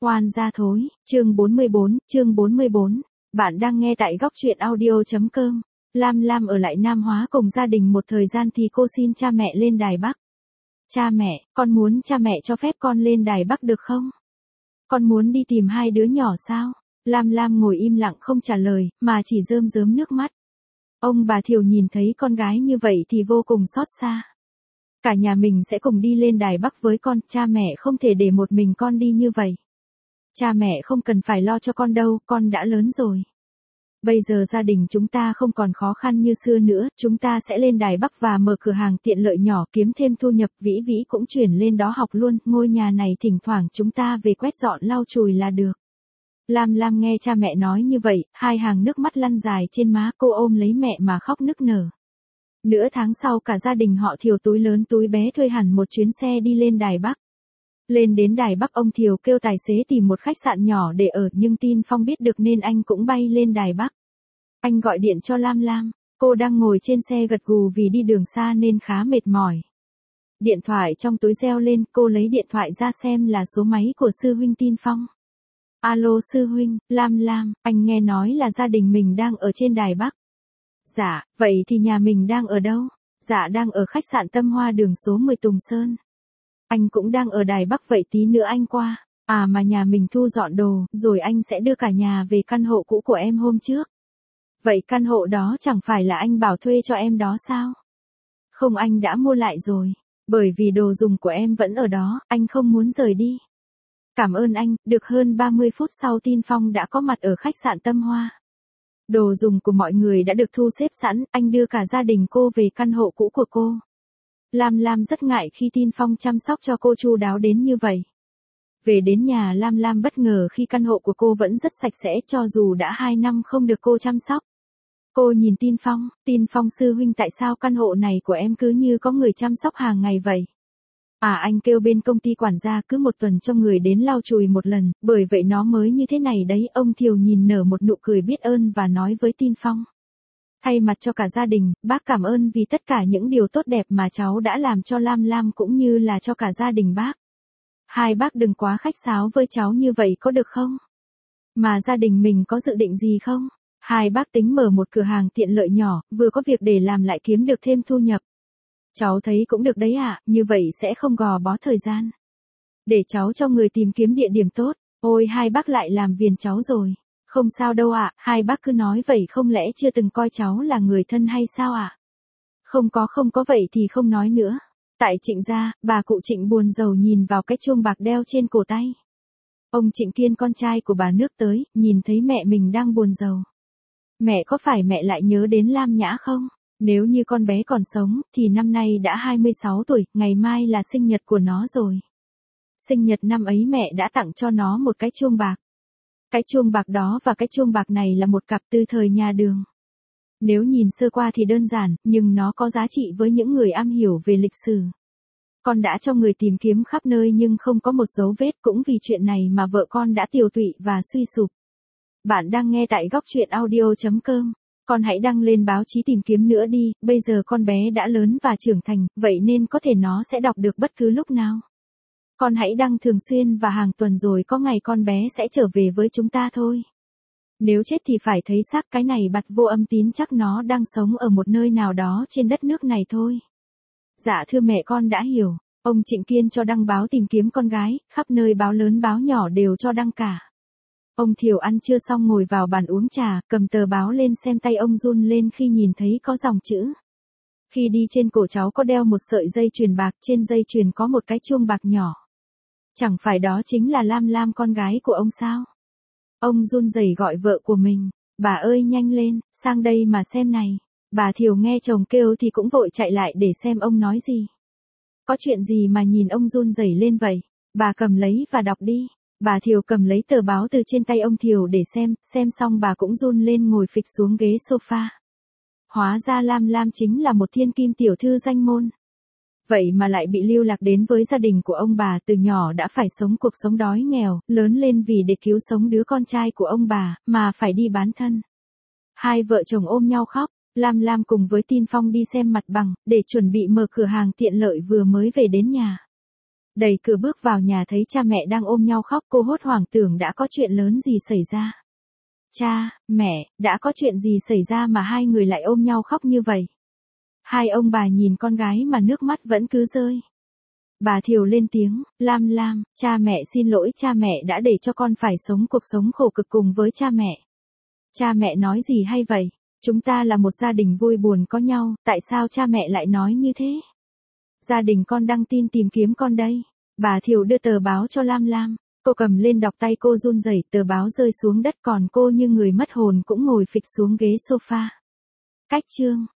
Oan gia thối, chương 44, bạn đang nghe tại góc truyện audio.com. Lam Lam ở lại Nam Hóa cùng gia đình một thời gian thì cô xin cha mẹ lên Đài Bắc. Cha mẹ, con muốn cha mẹ cho phép con lên Đài Bắc được không? Con muốn đi tìm hai đứa nhỏ sao? Lam Lam ngồi im lặng không trả lời, mà chỉ rơm rớm nước mắt. Ông bà Thiều nhìn thấy con gái như vậy thì vô cùng xót xa. Cả nhà mình sẽ cùng đi lên Đài Bắc với con, cha mẹ không thể để một mình con đi như vậy. Cha mẹ không cần phải lo cho con đâu, con đã lớn rồi. Bây giờ gia đình chúng ta không còn khó khăn như xưa nữa, chúng ta sẽ lên Đài Bắc và mở cửa hàng tiện lợi nhỏ kiếm thêm thu nhập, Vĩ Vĩ cũng chuyển lên đó học luôn, ngôi nhà này thỉnh thoảng chúng ta về quét dọn lau chùi là được. Lam Lam nghe cha mẹ nói như vậy, hai hàng nước mắt lăn dài trên má, cô ôm lấy mẹ mà khóc nức nở. Nửa tháng sau cả gia đình họ Thiều túi lớn túi bé thuê hẳn một chuyến xe đi lên Đài Bắc. Lên đến Đài Bắc ông Thiều kêu tài xế tìm một khách sạn nhỏ để ở nhưng tin Phong biết được nên anh cũng bay lên Đài Bắc. Anh gọi điện cho Lam Lam, cô đang ngồi trên xe gật gù vì đi đường xa nên khá mệt mỏi. Điện thoại trong túi reo lên, cô lấy điện thoại ra xem là số máy của sư huynh Tin Phong. Alo sư huynh, Lam Lam, anh nghe nói là gia đình mình đang ở trên Đài Bắc. Dạ, vậy thì nhà mình đang ở đâu? Dạ đang ở khách sạn Tâm Hoa đường số 10 Tùng Sơn. Anh cũng đang ở Đài Bắc vậy tí nữa anh qua. À mà nhà mình thu dọn đồ, rồi anh sẽ đưa cả nhà về căn hộ cũ của em hôm trước. Vậy căn hộ đó chẳng phải là anh bảo thuê cho em đó sao? Không, anh đã mua lại rồi. Bởi vì đồ dùng của em vẫn ở đó, anh không muốn rời đi. Cảm ơn anh, được hơn 30 phút sau Tin Phong đã có mặt ở khách sạn Tâm Hoa. Đồ dùng của mọi người đã được thu xếp sẵn, anh đưa cả gia đình cô về căn hộ cũ của cô. Lam Lam rất ngại khi Tin Phong chăm sóc cho cô chu đáo đến như vậy. Về đến nhà Lam Lam bất ngờ khi căn hộ của cô vẫn rất sạch sẽ cho dù đã 2 năm không được cô chăm sóc. Cô nhìn Tin Phong sư huynh tại sao căn hộ này của em cứ như có người chăm sóc hàng ngày vậy? À anh kêu bên công ty quản gia cứ một tuần cho người đến lau chùi một lần, bởi vậy nó mới như thế này đấy. Ông Thiều nhìn nở một nụ cười biết ơn và nói với Tin Phong. Thay mặt cho cả gia đình, bác cảm ơn vì tất cả những điều tốt đẹp mà cháu đã làm cho Lam Lam cũng như là cho cả gia đình bác. Hai bác đừng quá khách sáo với cháu như vậy có được không? Mà gia đình mình có dự định gì không? Hai bác tính mở một cửa hàng tiện lợi nhỏ, vừa có việc để làm lại kiếm được thêm thu nhập. Cháu thấy cũng được đấy ạ, như vậy sẽ không gò bó thời gian. Để cháu cho người tìm kiếm địa điểm tốt. Ôi hai bác lại làm phiền cháu rồi. Không sao đâu ạ, hai bác cứ nói vậy không lẽ chưa từng coi cháu là người thân hay sao ạ? Không có vậy thì không nói nữa. Tại Trịnh gia, bà cụ Trịnh buồn rầu nhìn vào cái chuông bạc đeo trên cổ tay. Ông Trịnh Kiên con trai của bà nước tới, nhìn thấy mẹ mình đang buồn rầu. Mẹ có phải mẹ lại nhớ đến Lam Nhã không? Nếu như con bé còn sống, thì năm nay đã 26 tuổi, ngày mai là sinh nhật của nó rồi. Sinh nhật năm ấy mẹ đã tặng cho nó một cái chuông bạc. Cái chuông bạc đó và cái chuông bạc này là một cặp từ thời nhà Đường. Nếu nhìn sơ qua thì đơn giản, nhưng nó có giá trị với những người am hiểu về lịch sử. Con đã cho người tìm kiếm khắp nơi nhưng không có một dấu vết, cũng vì chuyện này mà vợ con đã tiều tụy và suy sụp. Bạn đang nghe tại góc truyện audio.com. Con hãy đăng lên báo chí tìm kiếm nữa đi, bây giờ con bé đã lớn và trưởng thành, vậy nên có thể nó sẽ đọc được bất cứ lúc nào. Con hãy đăng thường xuyên và hàng tuần rồi có ngày con bé sẽ trở về với chúng ta thôi. Nếu chết thì phải thấy xác, cái này Bặt Vô Âm tín chắc nó đang sống ở một nơi nào đó trên đất nước này thôi. Dạ thưa mẹ con đã hiểu. Ông Trịnh Kiên cho đăng báo tìm kiếm con gái, khắp nơi báo lớn báo nhỏ đều cho đăng cả. Ông Thiều ăn trưa xong ngồi vào bàn uống trà, cầm tờ báo lên xem tay ông run lên khi nhìn thấy có dòng chữ. Khi đi trên cổ cháu có đeo một sợi dây chuyền bạc, trên dây chuyền có một cái chuông bạc nhỏ. Chẳng phải đó chính là Lam Lam con gái của ông sao? Ông run rẩy gọi vợ của mình, bà ơi nhanh lên, sang đây mà xem này. Bà Thiều nghe chồng kêu thì cũng vội chạy lại để xem ông nói gì. Có chuyện gì mà nhìn ông run rẩy lên vậy? Bà cầm lấy và đọc đi. Bà Thiều cầm lấy tờ báo từ trên tay ông Thiều để xem xong bà cũng run lên ngồi phịch xuống ghế sofa. Hóa ra Lam Lam chính là một thiên kim tiểu thư danh môn. Vậy mà lại bị lưu lạc đến với gia đình của ông bà, từ nhỏ đã phải sống cuộc sống đói nghèo, lớn lên vì để cứu sống đứa con trai của ông bà, mà phải đi bán thân. Hai vợ chồng ôm nhau khóc, Lam Lam cùng với Tin Phong đi xem mặt bằng, để chuẩn bị mở cửa hàng tiện lợi vừa mới về đến nhà. Đẩy cửa bước vào nhà thấy cha mẹ đang ôm nhau khóc, cô hốt hoảng tưởng đã có chuyện lớn gì xảy ra. Cha, mẹ, đã có chuyện gì xảy ra mà hai người lại ôm nhau khóc như vậy? Hai ông bà nhìn con gái mà nước mắt vẫn cứ rơi. Bà Thiều lên tiếng, Lam Lam, cha mẹ xin lỗi, cha mẹ đã để cho con phải sống cuộc sống khổ cực cùng với cha mẹ. Cha mẹ nói gì hay vậy? Chúng ta là một gia đình vui buồn có nhau, tại sao cha mẹ lại nói như thế? Gia đình con đăng tin tìm kiếm con đây. Bà Thiều đưa tờ báo cho Lam Lam. Cô cầm lên đọc, tay cô run rẩy, tờ báo rơi xuống đất, còn cô như người mất hồn cũng ngồi phịch xuống ghế sofa. Cách chương